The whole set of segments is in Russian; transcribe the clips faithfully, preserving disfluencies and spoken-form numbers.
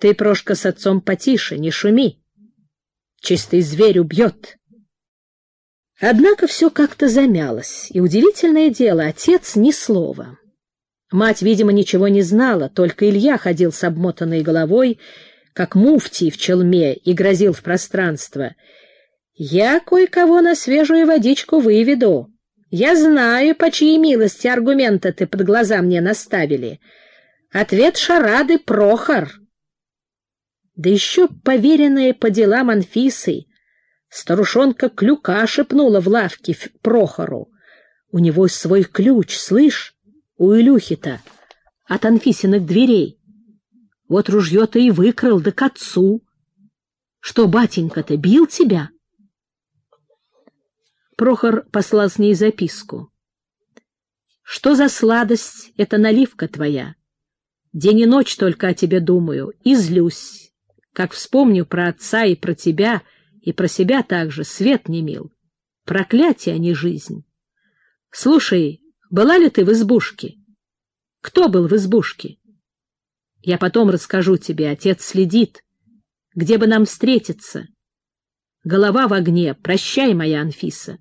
Ты, Прошка, с отцом потише, не шуми. Чистый зверь убьет. Однако все как-то замялось, и удивительное дело, отец ни слова. Мать, видимо, ничего не знала, только Илья ходил с обмотанной головой, как муфтий в челме, и грозил в пространство. «Я кое-кого на свежую водичку выведу. Я знаю, по чьей милости аргументы ты под глаза мне наставили. Ответ шарады — Прохор». Да еще поверенная по делам Анфисы, старушонка Клюка шепнула в лавке Прохору. У него свой ключ, слышь, у Илюхи-то, от Анфисиных дверей. Вот ружье-то и выкрал, да к отцу. Что, батенька-то, бил тебя? Прохор послал с ней записку. Что за сладость эта наливка твоя? День и ночь только о тебе думаю и злюсь. Как вспомню про отца и про тебя, и про себя также, свет не мил. Проклятие, а не жизнь. Слушай, была ли ты в избушке? Кто был в избушке? Я потом расскажу тебе, отец следит. Где бы нам встретиться? Голова в огне. Прощай, моя Анфиса.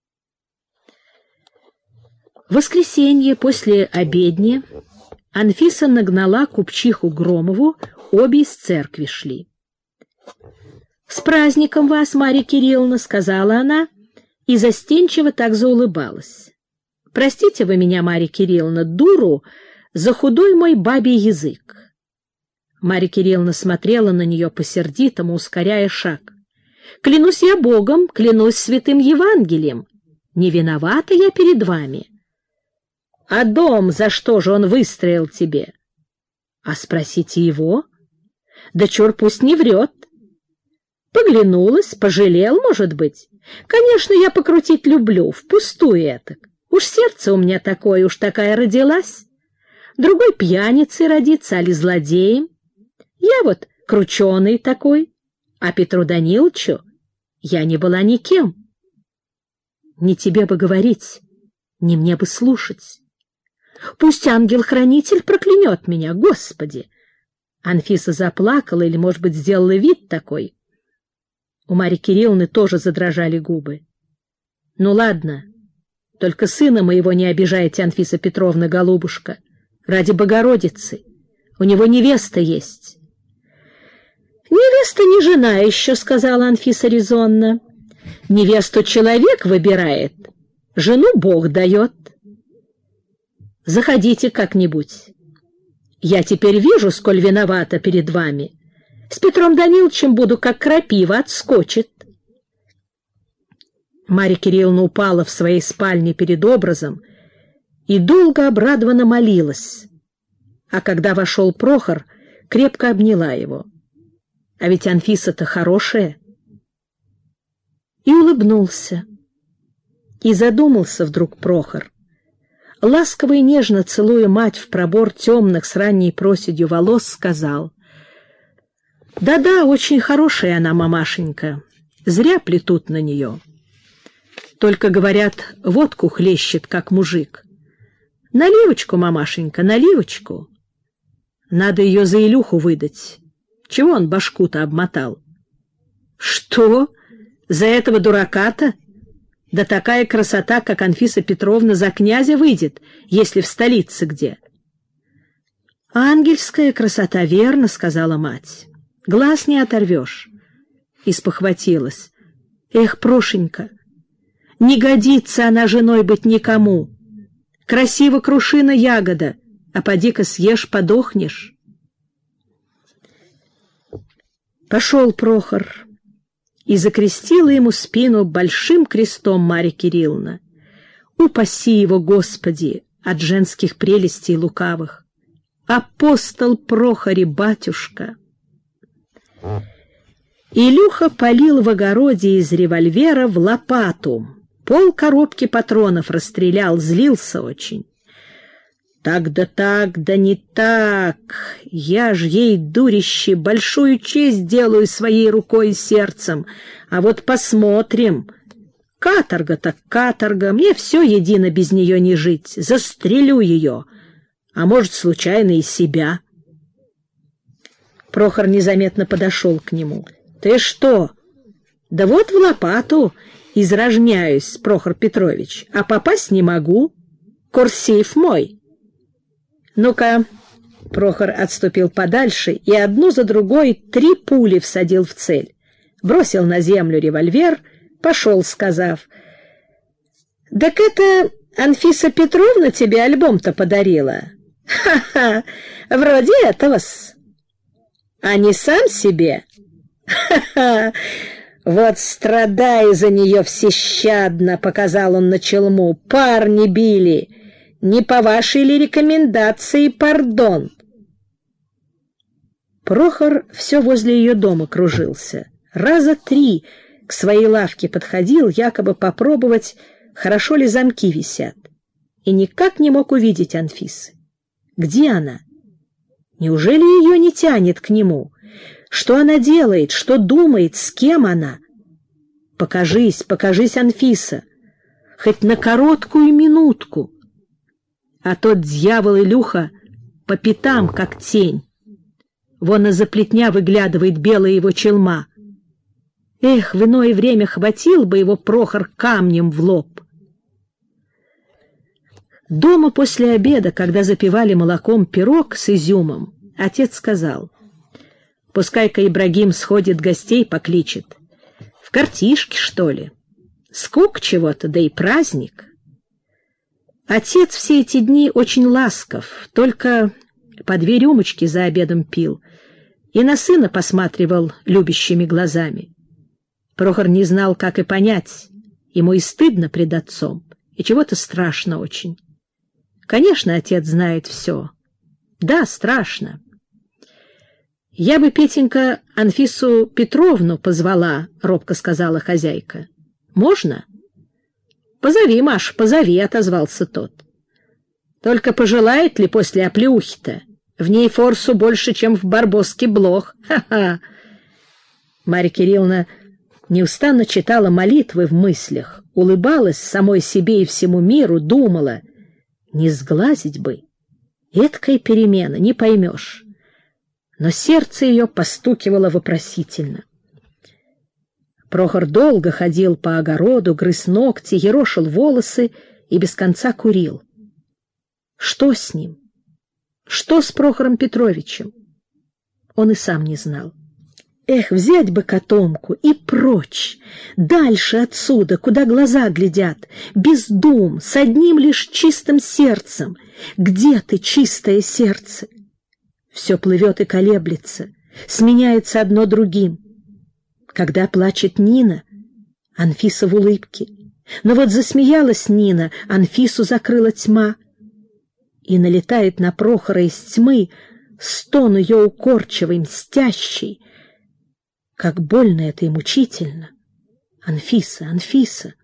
В воскресенье после обедни Анфиса нагнала купчиху Громову, обе из церкви шли. — С праздником вас, Марья Кирилловна, — сказала она, и застенчиво так заулыбалась. — Простите вы меня, Марья Кирилловна, дуру, за худой мой бабий язык. Марья Кирилловна смотрела на нее по-сердитому, ускоряя шаг. — Клянусь я Богом, клянусь святым Евангелием, не виновата я перед вами. — А дом за что же он выстроил тебе? — А спросите его. Да чур пусть не врет. Поглянулась, пожалел, может быть. Конечно, я покрутить люблю, впустую этак. Уж сердце у меня такое, уж такая родилась. Другой пьяницей родится, али злодеем. Я вот крученый такой, а Петру Даниловичу я не была никем. Не тебе бы говорить, не мне бы слушать. Пусть ангел-хранитель проклянет меня, Господи! Анфиса заплакала или, может быть, сделала вид такой. У Марьи Кирилловны тоже задрожали губы. — Ну, ладно, только сына моего не обижайте, Анфиса Петровна, голубушка, ради Богородицы. У него невеста есть. — Невеста не жена еще, — сказала Анфиса резонно. — Невесту человек выбирает, жену Бог дает. Заходите как-нибудь. Я теперь вижу, сколь виновата перед вами. С Петром Даниловичем буду как крапива, отскочит. Марья Кирилловна упала в своей спальне перед образом и долго обрадованно молилась. А когда вошел Прохор, крепко обняла его. А ведь Анфиса-то хорошая. И улыбнулся. И задумался вдруг Прохор. Ласково и нежно целуя мать в пробор темных с ранней проседью волос, сказал: «Да-да, очень хорошая она, мамашенька, зря плетут на нее. Только, говорят, водку хлещет, как мужик. Наливочку, мамашенька, наливочку. Надо ее за Илюху выдать. Чего он башку-то обмотал?» «Что? За этого дурака-то? Да такая красота, как Анфиса Петровна, за князя выйдет, если в столице где». «Ангельская красота, верно», — сказала мать. «Глаз не оторвешь». И спохватилась. «Эх, Прошенька, не годится она женой быть никому. Красиво крушина ягода, а поди-ка съешь, подохнешь». Пошел Прохор, и закрестила ему спину большим крестом Марья Кирилловна. Упаси его, Господи, от женских прелестей лукавых. Апостол Прохоре, батюшка! Илюха палил в огороде из револьвера в лопату. Пол коробки патронов расстрелял, злился очень. «Так да так, да не так! Я ж ей, дурище, большую честь делаю своей рукой и сердцем, а вот посмотрим. Каторга так каторга, мне все едино без нее не жить, застрелю ее, а может, случайно и себя». Прохор незаметно подошел к нему. — Ты что? — Да вот в лопату изражняюсь, Прохор Петрович, а попасть не могу. Курсив мой. — Ну-ка. Прохор отступил подальше и одну за другой три пули всадил в цель. Бросил на землю револьвер, пошел, сказав: — Так это Анфиса Петровна тебе альбом-то подарила? Ха-ха, вроде этого-с. А не сам себе? Ха-ха, вот страдай за нее всещадно, показал он на челму. Парни били. Не по вашей ли рекомендации, пардон? Прохор все возле ее дома кружился. Раза три к своей лавке подходил, якобы попробовать, хорошо ли замки висят, и никак не мог увидеть Анфисы. Где она? Неужели ее не тянет к нему? Что она делает, что думает, с кем она? Покажись, покажись, Анфиса, хоть на короткую минутку. А тот дьявол Илюха по пятам, как тень. Вон из-за плетня выглядывает белая его челма. Эх, в иное время хватил бы его Прохор камнем в лоб. Дома после обеда, когда запивали молоком пирог с изюмом, отец сказал: «Пускай-ка Ибрагим сходит, гостей покличет. В картишке, что ли? Скук чего-то, да и праздник». Отец все эти дни очень ласков, только по две рюмочки за обедом пил и на сына посматривал любящими глазами. Прохор не знал, как и понять. Ему и стыдно пред отцом, и чего-то страшно очень. Конечно, отец знает все. Да, страшно. «Я бы, Петенька, Анфису Петровну позвала», — робко сказала хозяйка. «Можно?» «Позови, Маш, позови», — отозвался тот. «Только пожелает ли после оплеухи-то? В ней форсу больше, чем в Барбоске блох. Ха-ха!» Марья Кирилловна неустанно читала молитвы в мыслях, улыбалась самой себе и всему миру, думала: не сглазить бы. Эдкая перемена, не поймешь. Но сердце ее постукивало вопросительно. Прохор долго ходил по огороду, грыз ногти, ерошил волосы и без конца курил. Что с ним? Что с Прохором Петровичем? Он и сам не знал. Эх, взять бы котомку и прочь, дальше отсюда, куда глаза глядят, без дум, с одним лишь чистым сердцем. Где ты, чистое сердце? Все плывет и колеблется, сменяется одно другим. Когда плачет Нина, Анфиса в улыбке. Но вот засмеялась Нина, Анфису закрыла тьма. И налетает на Прохора из тьмы стон ее укорчивый, мстящий. Как больно это и мучительно. Анфиса, Анфиса.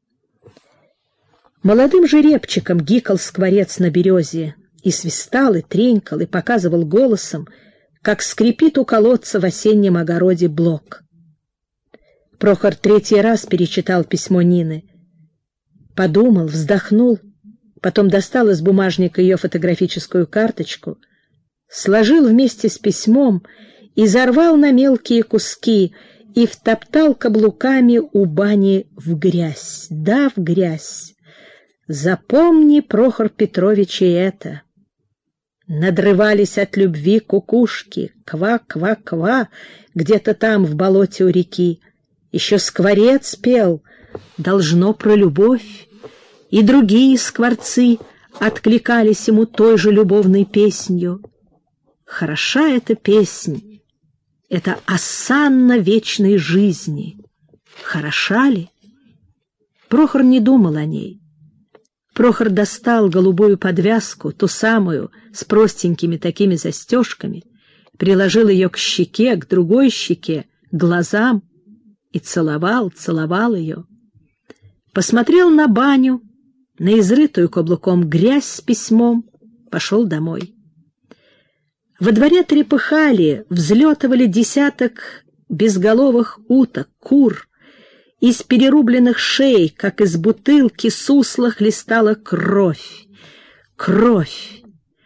Молодым жеребчиком гикал скворец на березе, и свистал, и тренькал, и показывал голосом, как скрипит у колодца в осеннем огороде блок. Прохор третий раз перечитал письмо Нины. Подумал, вздохнул, потом достал из бумажника ее фотографическую карточку, сложил вместе с письмом и зарвал на мелкие куски и втоптал каблуками у бани в грязь. Да, в грязь. Запомни, Прохор Петрович, и это. Надрывались от любви кукушки, ква-ква-ква, где-то там в болоте у реки. Еще скворец пел, должно, про любовь, и другие скворцы откликались ему той же любовной песнью. Хороша эта песнь, это осанна вечной жизни. Хороша ли? Прохор не думал о ней. Прохор достал голубую подвязку, ту самую, с простенькими такими застежками, приложил ее к щеке, к другой щеке, к глазам, и целовал, целовал ее. Посмотрел на баню, на изрытую каблуком грязь с письмом, пошел домой. Во дворе трепыхали, взлетывали десяток безголовых уток, кур. Из перерубленных шей, как из бутылки, сусла хлестала кровь. Кровь.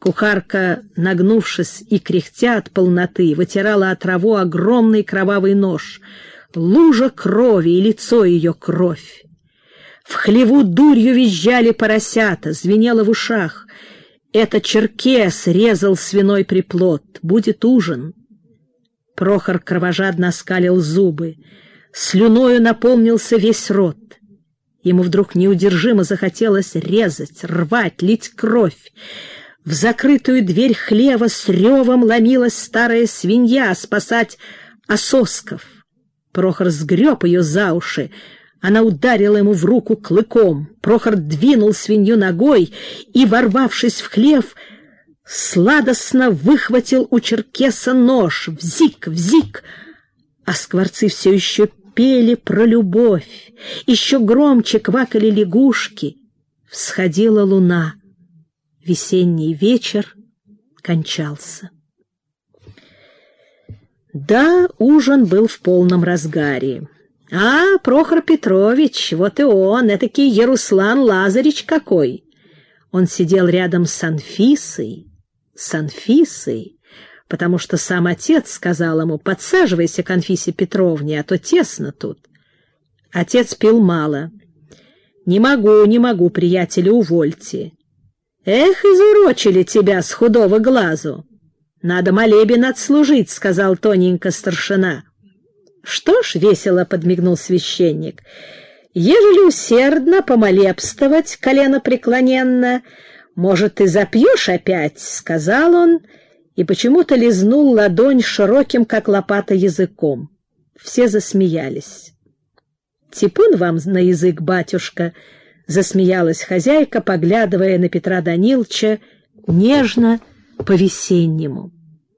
Кухарка, нагнувшись и кряхтя от полноты, вытирала от траву огромный кровавый нож. Лужа крови, и лицо ее кровь. В хлеву дурью визжали поросята, звенело в ушах. Это черкес резал свиной приплод. Будет ужин. Прохор кровожадно оскалил зубы. Слюною наполнился весь рот. Ему вдруг неудержимо захотелось резать, рвать, лить кровь. В закрытую дверь хлева с ревом ломилась старая свинья спасать ососков. Прохор сгреб ее за уши. Она ударила ему в руку клыком. Прохор двинул свинью ногой и, ворвавшись в хлев, сладостно выхватил у черкеса нож. Взик, взик! А скворцы все еще пели про любовь. Еще громче квакали лягушки. Всходила луна. Весенний вечер кончался. Да, ужин был в полном разгаре. А, Прохор Петрович, вот и он, этакий Яруслан Лазарич какой! Он сидел рядом с Анфисой, с Анфисой, потому что сам отец сказал ему: подсаживайся к Анфисе Петровне, а то тесно тут. Отец пил мало. «Не могу, не могу, приятеля, увольте». «Эх, изурочили тебя с худого глазу! Надо молебен отслужить», — сказал тоненько старшина. «Что ж, — весело подмигнул священник, — ежели усердно помолебствовать коленопреклоненно, может, ты запьешь опять», — сказал он, и почему-то лизнул ладонь широким, как лопата, языком. Все засмеялись. «Типун вам на язык, батюшка!» — засмеялась хозяйка, поглядывая на Петра Даниловича нежно, по-весеннему.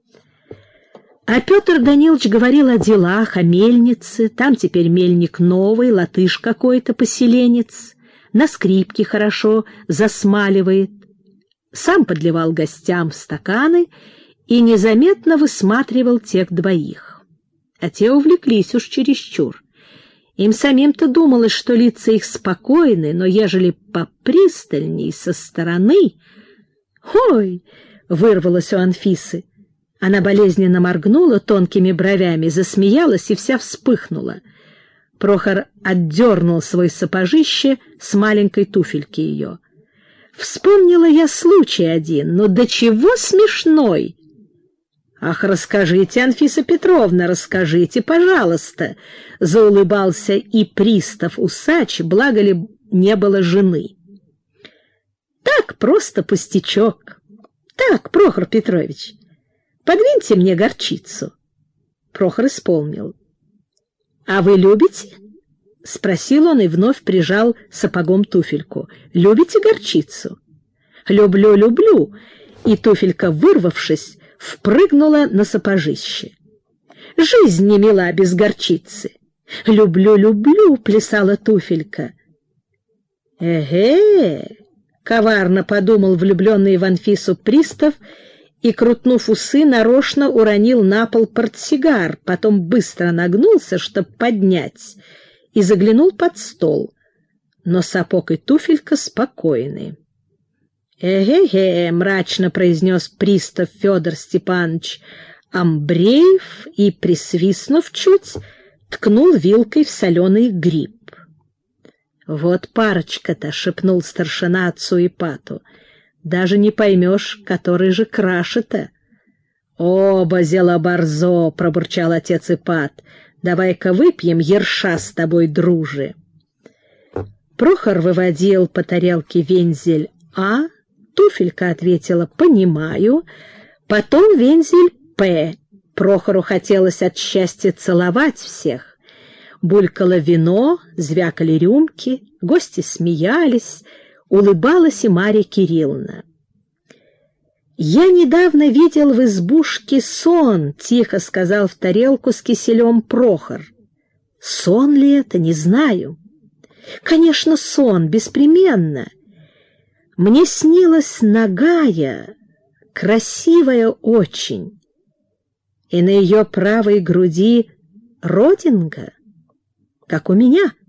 А Петр Данилович говорил о делах, о мельнице. Там теперь мельник новый, латыш какой-то, поселенец. На скрипке хорошо засмаливает. Сам подливал гостям в стаканы и незаметно высматривал тех двоих. А те увлеклись уж чересчур. Им самим-то думалось, что лица их спокойны, но ежели попристальней со стороны... «Ой!» — вырвалось у Анфисы. Она болезненно моргнула тонкими бровями, засмеялась и вся вспыхнула. Прохор отдернул свой сапожище с маленькой туфельки ее. «Вспомнила я случай один, но до чего смешной!» «Ах, расскажите, Анфиса Петровна, расскажите, пожалуйста!» — заулыбался и пристав-усач, благо ли не было жены. «Так, просто пустячок. Так, Прохор Петрович, подвиньте мне горчицу». Прохор исполнил. «А вы любите?» — спросил он и вновь прижал сапогом туфельку. «Любите горчицу?» «Люблю, люблю!» И туфелька, вырвавшись, впрыгнула на сапожище. «Жизнь не мила без горчицы». «Люблю, люблю!» — плясала туфелька. «Эге!» — коварно подумал влюбленный в Анфису пристав и, крутнув усы, нарочно уронил на пол портсигар, потом быстро нагнулся, чтоб поднять, и заглянул под стол. Но сапог и туфелька спокойны. «Эге-ге!» — мрачно произнес пристав Федор Степанович Амбреев и, присвистнув чуть, ткнул вилкой в соленый гриб. «Вот парочка-то!» — шепнул старшина отцу Ипату. «Даже не поймешь, который же краше-то!» «Оба зело-борзо!» — пробурчал отец Ипат. «Давай-ка выпьем, ерша с тобой, дружи!» Прохор выводил по тарелке вензель «А», туфелька ответила «понимаю», потом вензель «П». Прохору хотелось от счастья целовать всех. Булькало вино, звякали рюмки, гости смеялись, улыбалась и Марья Кирилловна. «Я недавно видел в избушке сон», — тихо сказал в тарелку с киселем Прохор. «Сон ли это, не знаю». «Конечно, сон, беспременно. Мне снилась нагая, красивая очень, и на ее правой груди родинка, как у меня».